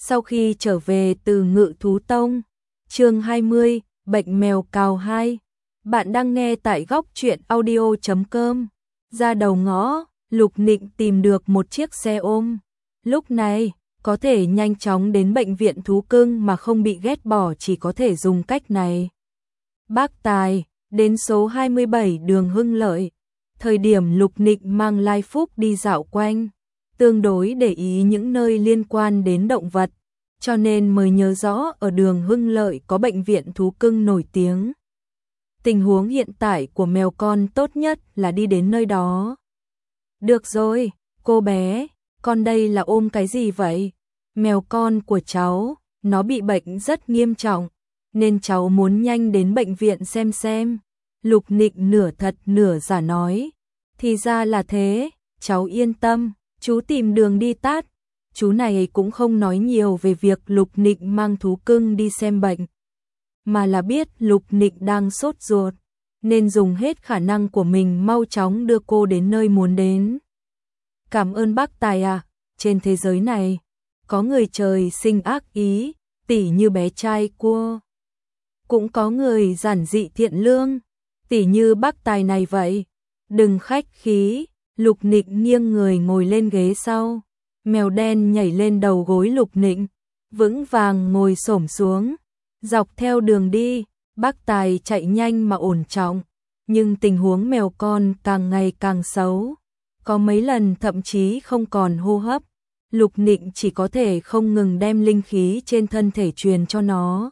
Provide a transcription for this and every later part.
Sau khi trở về từ Ngự Thú Tông, chương 20, Bệnh mèo cào 2. Bạn đang nghe tại góc truyện audio.com. Ra đầu ngõ, Lục Nịnh tìm được một chiếc xe ôm. Lúc này, có thể nhanh chóng đến bệnh viện thú cưng mà không bị ghét bỏ chỉ có thể dùng cách này. Bác Tài, đến số 27 đường Hưng Lợi. Thời điểm Lục Nịnh mang Lai Phúc đi dạo quanh, tương đối để ý những nơi liên quan đến động vật, cho nên mới nhớ rõ ở đường Hưng Lợi có bệnh viện thú cưng nổi tiếng. Tình huống hiện tại của mèo con tốt nhất là đi đến nơi đó. Được rồi, cô bé, con đây là ôm cái gì vậy? Mèo con của cháu, nó bị bệnh rất nghiêm trọng, nên cháu muốn nhanh đến bệnh viện xem. Lục Nịnh nửa thật nửa giả nói. Thì ra là thế, cháu yên tâm, chú tìm đường đi tắt. Chú này cũng không nói nhiều về việc Lục Nịnh mang thú cưng đi xem bệnh, mà là biết Lục Nịnh đang sốt ruột, nên dùng hết khả năng của mình mau chóng đưa cô đến nơi muốn đến. Cảm ơn bác Tài à, trên thế giới này, có người trời sinh ác ý, tỉ như bé trai cua. Cũng có người giản dị thiện lương, tỉ như bác Tài này vậy. Đừng khách khí, Lục Nịnh nghiêng người ngồi lên ghế sau. Mèo đen nhảy lên đầu gối Lục Nịnh, vững vàng ngồi xổm xuống. Dọc theo đường đi, bác Tài chạy nhanh mà ổn trọng, nhưng tình huống mèo con càng ngày càng xấu. Có mấy lần thậm chí không còn hô hấp. Lục Nịnh chỉ có thể không ngừng đem linh khí trên thân thể truyền cho nó,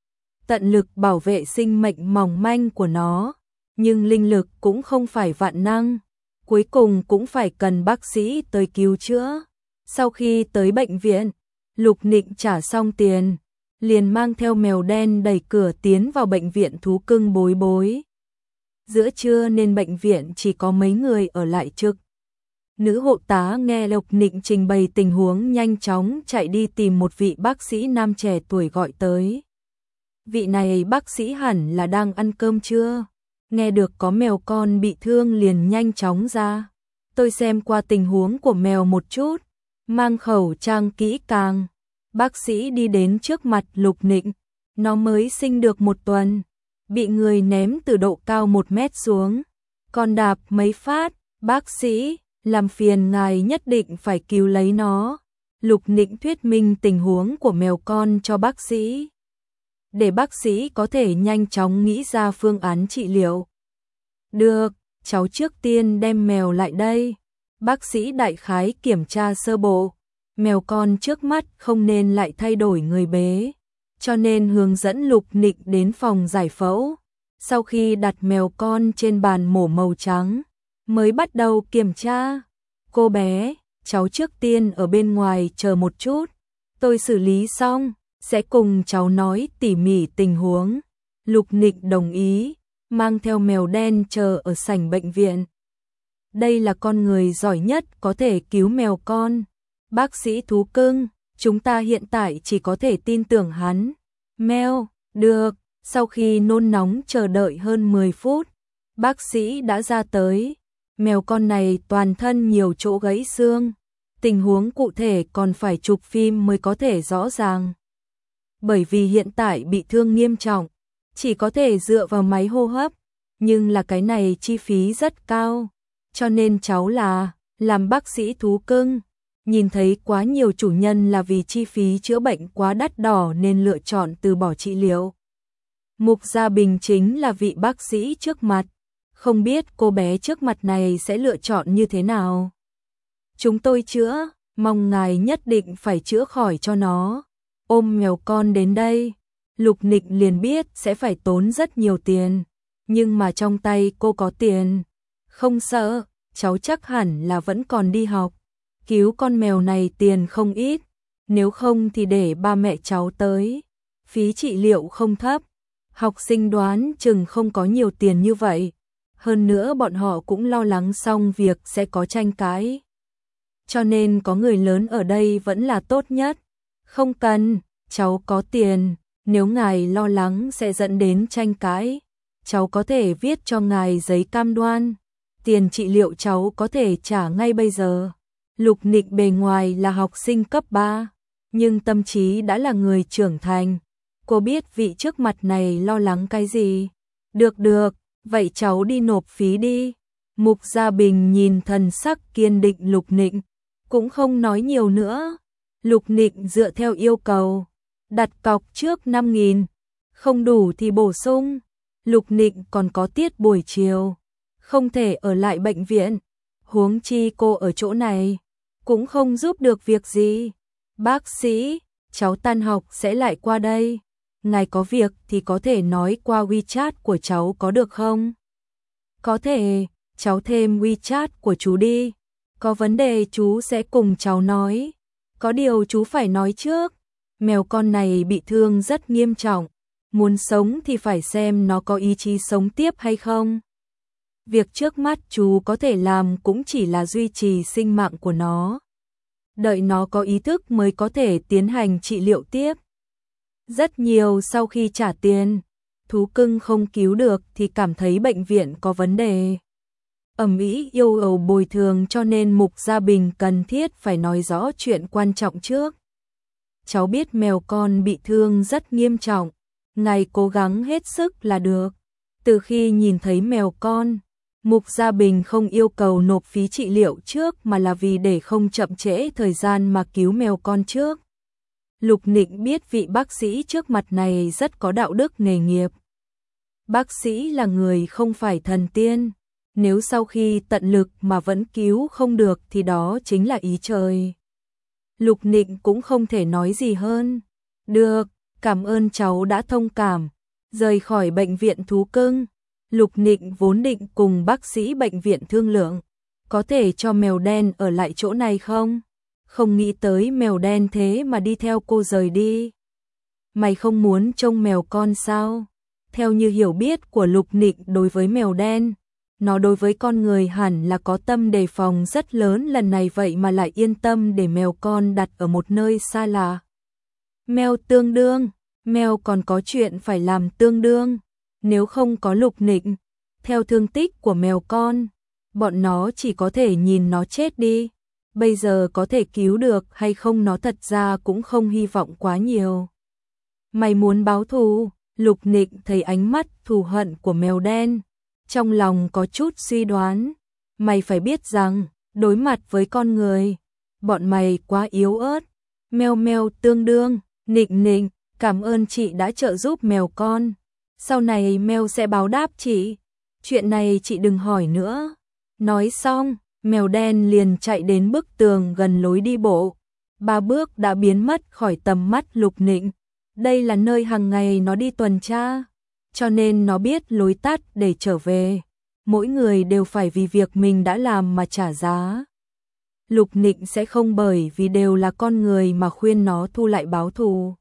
tận lực bảo vệ sinh mệnh mỏng manh của nó. Nhưng linh lực cũng không phải vạn năng, cuối cùng cũng phải cần bác sĩ tới cứu chữa. Sau khi tới bệnh viện, Lục Nịnh trả xong tiền, liền mang theo mèo đen đẩy cửa tiến vào bệnh viện thú cưng Bối Bối. Giữa trưa nên bệnh viện chỉ có mấy người ở lại trực. Nữ hộ tá nghe Lục Nịnh trình bày tình huống nhanh chóng chạy đi tìm một vị bác sĩ nam trẻ tuổi gọi tới. Vị này bác sĩ hẳn là đang ăn cơm trưa. Nghe được có mèo con bị thương liền nhanh chóng ra. Tôi xem qua tình huống của mèo một chút, mang khẩu trang kỹ càng. Bác sĩ đi đến trước mặt Lục Nịnh. Nó mới sinh được 1 tuần, bị người ném từ độ cao 1 mét xuống, còn đạp mấy phát. Bác sĩ, làm phiền ngài nhất định phải cứu lấy nó. Lục Nịnh thuyết minh tình huống của mèo con cho bác sĩ, để bác sĩ có thể nhanh chóng nghĩ ra phương án trị liệu. Được, cháu trước tiên đem mèo lại đây. Bác sĩ đại khái kiểm tra sơ bộ. Mèo con trước mắt không nên lại thay đổi người bế, cho nên hướng dẫn Lục Nịnh đến phòng giải phẫu. Sau khi đặt mèo con trên bàn mổ màu trắng, mới bắt đầu kiểm tra. Cô bé, cháu trước tiên ở bên ngoài chờ một chút, tôi xử lý xong sẽ cùng cháu nói tỉ mỉ tình huống. Lục Nịnh đồng ý, mang theo mèo đen chờ ở sảnh bệnh viện. Đây là con người giỏi nhất có thể cứu mèo con. Bác sĩ thú cưng, chúng ta hiện tại chỉ có thể tin tưởng hắn. Mèo, được. Sau khi nôn nóng chờ đợi hơn 10 phút, bác sĩ đã ra tới. Mèo con này toàn thân nhiều chỗ gãy xương. Tình huống cụ thể còn phải chụp phim mới có thể rõ ràng. Bởi vì hiện tại bị thương nghiêm trọng, chỉ có thể dựa vào máy hô hấp, nhưng là cái này chi phí rất cao, cho nên cháu làm bác sĩ thú cưng, nhìn thấy quá nhiều chủ nhân là vì chi phí chữa bệnh quá đắt đỏ nên lựa chọn từ bỏ trị liệu. Mục Gia Bình chính là vị bác sĩ trước mặt, không biết cô bé trước mặt này sẽ lựa chọn như thế nào. Chúng tôi chữa, mong ngài nhất định phải chữa khỏi cho nó. Ôm mèo con đến đây, Lục Nịnh liền biết sẽ phải tốn rất nhiều tiền, nhưng mà trong tay cô có tiền. Không sợ, cháu chắc hẳn là vẫn còn đi học. Cứu con mèo này tiền không ít, nếu không thì để ba mẹ cháu tới. Phí trị liệu không thấp, học sinh đoán chừng không có nhiều tiền như vậy. Hơn nữa bọn họ cũng lo lắng xong việc sẽ có tranh cãi, cho nên có người lớn ở đây vẫn là tốt nhất. Không cần, cháu có tiền, nếu ngài lo lắng sẽ dẫn đến tranh cãi, cháu có thể viết cho ngài giấy cam đoan, tiền trị liệu cháu có thể trả ngay bây giờ. Lục Nịnh bề ngoài là học sinh cấp 3, nhưng tâm trí đã là người trưởng thành. Cô biết vị trước mặt này lo lắng cái gì. Được, vậy cháu đi nộp phí đi. Mục Gia Bình nhìn thần sắc kiên định Lục Nịnh, cũng không nói nhiều nữa. Lục Nịnh dựa theo yêu cầu, đặt cọc trước 5.000, không đủ thì bổ sung. Lục Nịnh còn có tiết buổi chiều, không thể ở lại bệnh viện. Huống chi cô ở chỗ này, cũng không giúp được việc gì. Bác sĩ, cháu tan học sẽ lại qua đây. Ngài có việc thì có thể nói qua WeChat của cháu có được không? Có thể, cháu thêm WeChat của chú đi. Có vấn đề chú sẽ cùng cháu nói. Có điều chú phải nói trước. Mèo con này bị thương rất nghiêm trọng. Muốn sống thì phải xem nó có ý chí sống tiếp hay không. Việc trước mắt chú có thể làm cũng chỉ là duy trì sinh mạng của nó. Đợi nó có ý thức mới có thể tiến hành trị liệu tiếp. Rất nhiều sau khi trả tiền, thú cưng không cứu được thì cảm thấy bệnh viện có vấn đề. Ầm ĩ yêu cầu bồi thường, cho nên Mục Gia Bình cần thiết phải nói rõ chuyện quan trọng trước. Cháu biết mèo con bị thương rất nghiêm trọng, ngài cố gắng hết sức là được. Từ khi nhìn thấy mèo con, Mục Gia Bình không yêu cầu nộp phí trị liệu trước mà là vì để không chậm trễ thời gian mà cứu mèo con trước. Lục Nịnh biết vị bác sĩ trước mặt này rất có đạo đức nghề nghiệp. Bác sĩ là người không phải thần tiên, nếu sau khi tận lực mà vẫn cứu không được thì đó chính là ý trời. Lục Nịnh cũng không thể nói gì hơn. Được, cảm ơn cháu đã thông cảm. Rời khỏi bệnh viện thú cưng, Lục Nịnh vốn định cùng bác sĩ bệnh viện thương lượng, có thể cho mèo đen ở lại chỗ này không? Không nghĩ tới mèo đen thế mà đi theo cô rời đi. Mày không muốn trông mèo con sao? Theo như hiểu biết của Lục Nịnh đối với mèo đen, nó đối với con người hẳn là có tâm đề phòng rất lớn, lần này vậy mà lại yên tâm để mèo con đặt ở một nơi xa lạ. Mèo tương đương, mèo còn có chuyện phải làm tương đương. Nếu không có Lục Nịnh, theo thương tích của mèo con, bọn nó chỉ có thể nhìn nó chết đi. Bây giờ có thể cứu được hay không nó thật ra cũng không hy vọng quá nhiều. Mày muốn báo thù? Lục Nịnh thấy ánh mắt thù hận của mèo đen, trong lòng có chút suy đoán. Mày phải biết rằng, đối mặt với con người, bọn mày quá yếu ớt. Mèo mèo tương đương, Nịnh Nịnh, cảm ơn chị đã trợ giúp mèo con. Sau này mèo sẽ báo đáp chị. Chuyện này chị đừng hỏi nữa. Nói xong, mèo đen liền chạy đến bức tường gần lối đi bộ. 3 bước đã biến mất khỏi tầm mắt Lục Nịnh. Đây là nơi hàng ngày nó đi tuần tra, cho nên nó biết lối tắt để trở về. Mỗi người đều phải vì việc mình đã làm mà trả giá. Lục Nịnh sẽ không bởi vì đều là con người mà khuyên nó thu lại báo thù.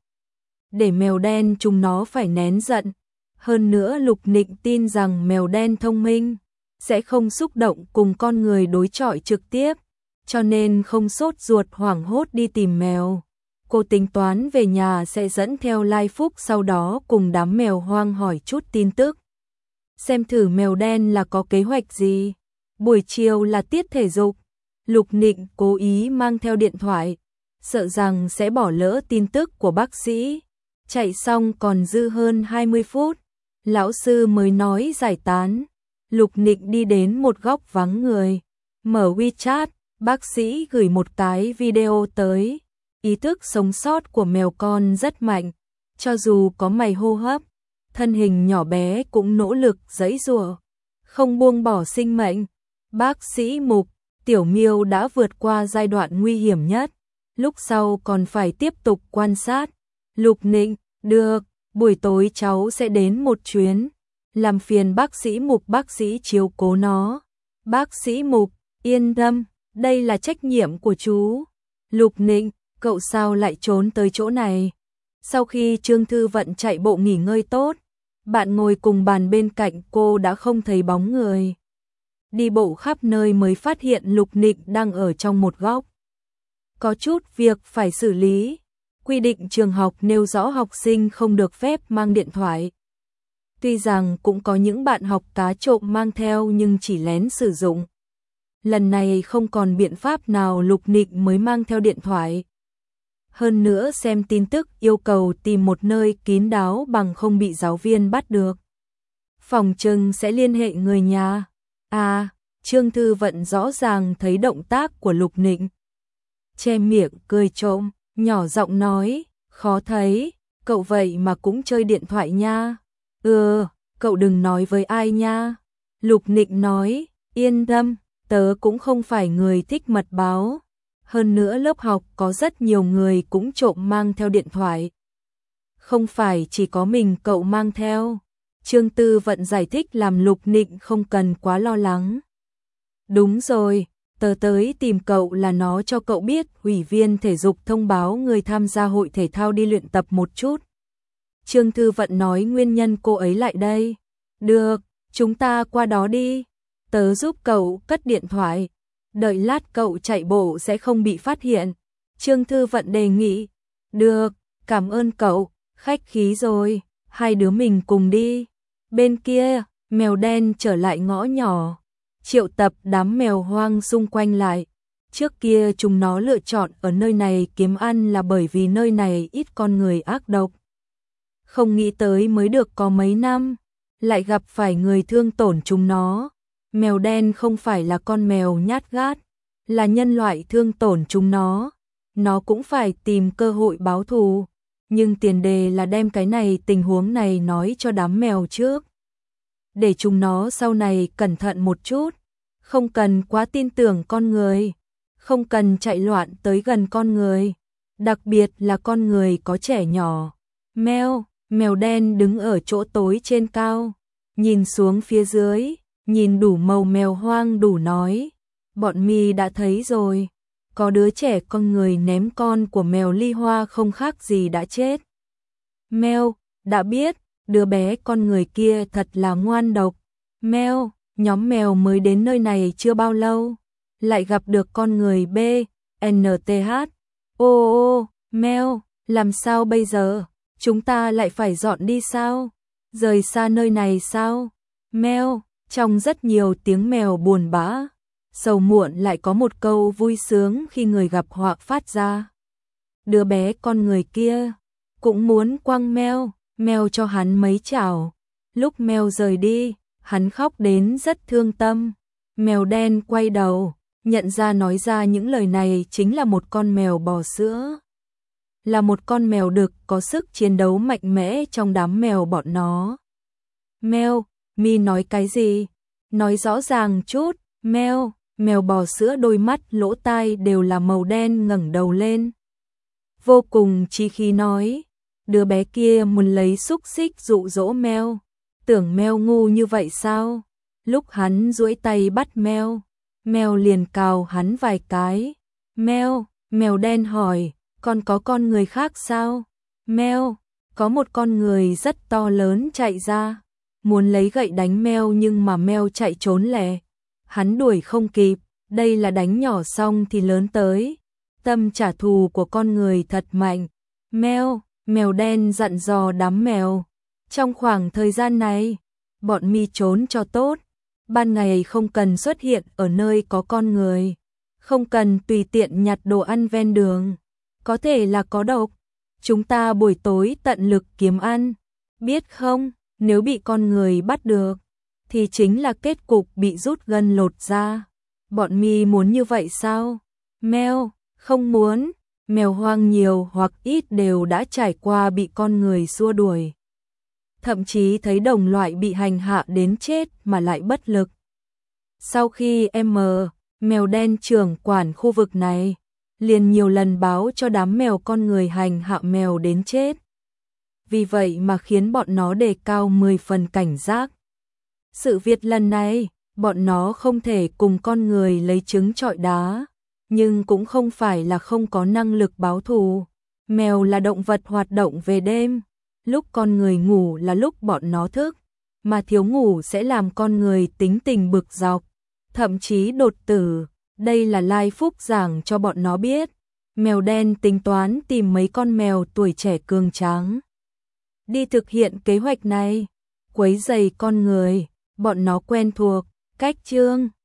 Để mèo đen chúng nó phải nén giận. Hơn nữa Lục Nịnh tin rằng mèo đen thông minh, sẽ không xúc động cùng con người đối chọi trực tiếp, cho nên không sốt ruột hoảng hốt đi tìm mèo. Cô tính toán về nhà sẽ dẫn theo Lai Phúc, sau đó cùng đám mèo hoang hỏi chút tin tức. Xem thử mèo đen là có kế hoạch gì. Buổi chiều là tiết thể dục. Lục Nịnh cố ý mang theo điện thoại, sợ rằng sẽ bỏ lỡ tin tức của bác sĩ. Chạy xong còn dư hơn 20 phút. Lão sư mới nói giải tán. Lục Nịnh đi đến một góc vắng người, mở WeChat, bác sĩ gửi một cái video tới. Ý thức sống sót của mèo con rất mạnh, cho dù có mày hô hấp, thân hình nhỏ bé cũng nỗ lực giãy giụa, không buông bỏ sinh mệnh. Bác sĩ Mục, Tiểu Miêu đã vượt qua giai đoạn nguy hiểm nhất, lúc sau còn phải tiếp tục quan sát. Lục Nịnh, được, buổi tối cháu sẽ đến một chuyến, làm phiền bác sĩ Mục, bác sĩ chiếu cố nó. Bác sĩ Mục, yên tâm, đây là trách nhiệm của chú. Lục Nịnh, cậu sao lại trốn tới chỗ này? Sau khi Trương Thư Vận chạy bộ nghỉ ngơi tốt, bạn ngồi cùng bàn bên cạnh cô đã không thấy bóng người. Đi bộ khắp nơi mới phát hiện Lục Nịnh đang ở trong một góc. Có chút việc phải xử lý. Quy định trường học nêu rõ học sinh không được phép mang điện thoại. Tuy rằng cũng có những bạn học cá trộm mang theo nhưng chỉ lén sử dụng. Lần này không còn biện pháp nào, Lục Nịnh mới mang theo điện thoại. Hơn nữa xem tin tức yêu cầu tìm một nơi kín đáo bằng không bị giáo viên bắt được. Phòng trừng sẽ liên hệ người nhà. À, Trương Thư Vận rõ ràng thấy động tác của Lục Nịnh. Che miệng cười trộm, nhỏ giọng nói, khó thấy, cậu vậy mà cũng chơi điện thoại nha. Cậu đừng nói với ai nha. Lục Nịnh nói, yên tâm, tớ cũng không phải người thích mật báo. Hơn nữa lớp học có rất nhiều người cũng trộm mang theo điện thoại. Không phải chỉ có mình cậu mang theo. Trương Tư Vận giải thích làm Lục Nịnh không cần quá lo lắng. Đúng rồi, tớ tới tìm cậu là nó cho cậu biết ủy viên thể dục thông báo người tham gia hội thể thao đi luyện tập một chút. Trương Thư Vận nói nguyên nhân cô ấy lại đây. Được, chúng ta qua đó đi. Tớ giúp cậu cất điện thoại. Đợi lát cậu chạy bộ sẽ không bị phát hiện. Trương Thư Vận đề nghị. Được, cảm ơn cậu, khách khí rồi, hai đứa mình cùng đi. Bên kia, mèo đen trở lại ngõ nhỏ. Triệu tập đám mèo hoang xung quanh lại. Trước kia chúng nó lựa chọn ở nơi này kiếm ăn là bởi vì nơi này ít con người ác độc. Không nghĩ tới mới được có mấy năm, lại gặp phải người thương tổn chúng nó. Mèo đen không phải là con mèo nhát gát, là nhân loại thương tổn chúng nó cũng phải tìm cơ hội báo thù, nhưng tiền đề là đem cái này tình huống này nói cho đám mèo trước. Để chúng nó sau này cẩn thận một chút, không cần quá tin tưởng con người, không cần chạy loạn tới gần con người, đặc biệt là con người có trẻ nhỏ. Mèo đen đứng ở chỗ tối trên cao, nhìn xuống phía dưới, nhìn đủ màu mèo hoang đủ nói. Bọn mi đã thấy rồi, có đứa trẻ con người ném con của mèo ly hoa không khác gì đã chết. Mèo, đã biết, đứa bé con người kia thật là ngoan độc. Mèo, nhóm mèo mới đến nơi này chưa bao lâu, lại gặp được con người BNTH. Mèo, làm sao bây giờ? Chúng ta lại phải dọn đi sao? Rời xa nơi này sao? Mèo, trong rất nhiều tiếng mèo buồn bã, sầu muộn lại có một câu vui sướng khi người gặp họa phát ra. Đứa bé con người kia cũng muốn quăng mèo cho hắn mấy chảo. Lúc mèo rời đi, hắn khóc đến rất thương tâm. Mèo đen quay đầu, nhận ra nói ra những lời này chính là một con mèo bò sữa. Là một con mèo đực có sức chiến đấu mạnh mẽ trong đám mèo bọn nó. Mèo, mi nói cái gì? Nói rõ ràng chút. Mèo bò sữa đôi mắt lỗ tai đều là màu đen ngẩng đầu lên. Vô cùng chí khí nói, đứa bé kia muốn lấy xúc xích dụ dỗ mèo. Tưởng mèo ngu như vậy sao? Lúc hắn duỗi tay bắt mèo liền cào hắn vài cái. Mèo đen hỏi, còn có con người khác sao? Có một con người rất to lớn chạy ra, muốn lấy gậy đánh mèo nhưng mà mèo chạy trốn lẹ. Hắn đuổi không kịp, đây là đánh nhỏ xong thì lớn tới. Tâm trả thù của con người thật mạnh. Mèo đen dặn dò đám mèo. Trong khoảng thời gian này, bọn mi trốn cho tốt. Ban ngày không cần xuất hiện ở nơi có con người. Không cần tùy tiện nhặt đồ ăn ven đường. Có thể là có độc. Chúng ta buổi tối tận lực kiếm ăn. Biết không, nếu bị con người bắt được, thì chính là kết cục bị rút gân lột da. Bọn mi muốn như vậy sao? Không muốn. Mèo hoang nhiều hoặc ít đều đã trải qua bị con người xua đuổi. Thậm chí thấy đồng loại bị hành hạ đến chết mà lại bất lực. Sau khi mèo đen trưởng quản khu vực này, liền nhiều lần báo cho đám mèo con người hành hạ mèo đến chết. Vì vậy mà khiến bọn nó đề cao 10 phần cảnh giác. Sự việc lần này, bọn nó không thể cùng con người lấy trứng trọi đá, nhưng cũng không phải là không có năng lực báo thù. Mèo là động vật hoạt động về đêm, lúc con người ngủ là lúc bọn nó thức, mà thiếu ngủ sẽ làm con người tính tình bực dọc, thậm chí đột tử. Đây là Lai Phúc giảng cho bọn nó biết. Mèo đen tính toán tìm mấy con mèo tuổi trẻ cường tráng đi thực hiện kế hoạch này, quấy rầy con người, bọn nó quen thuộc, cách chương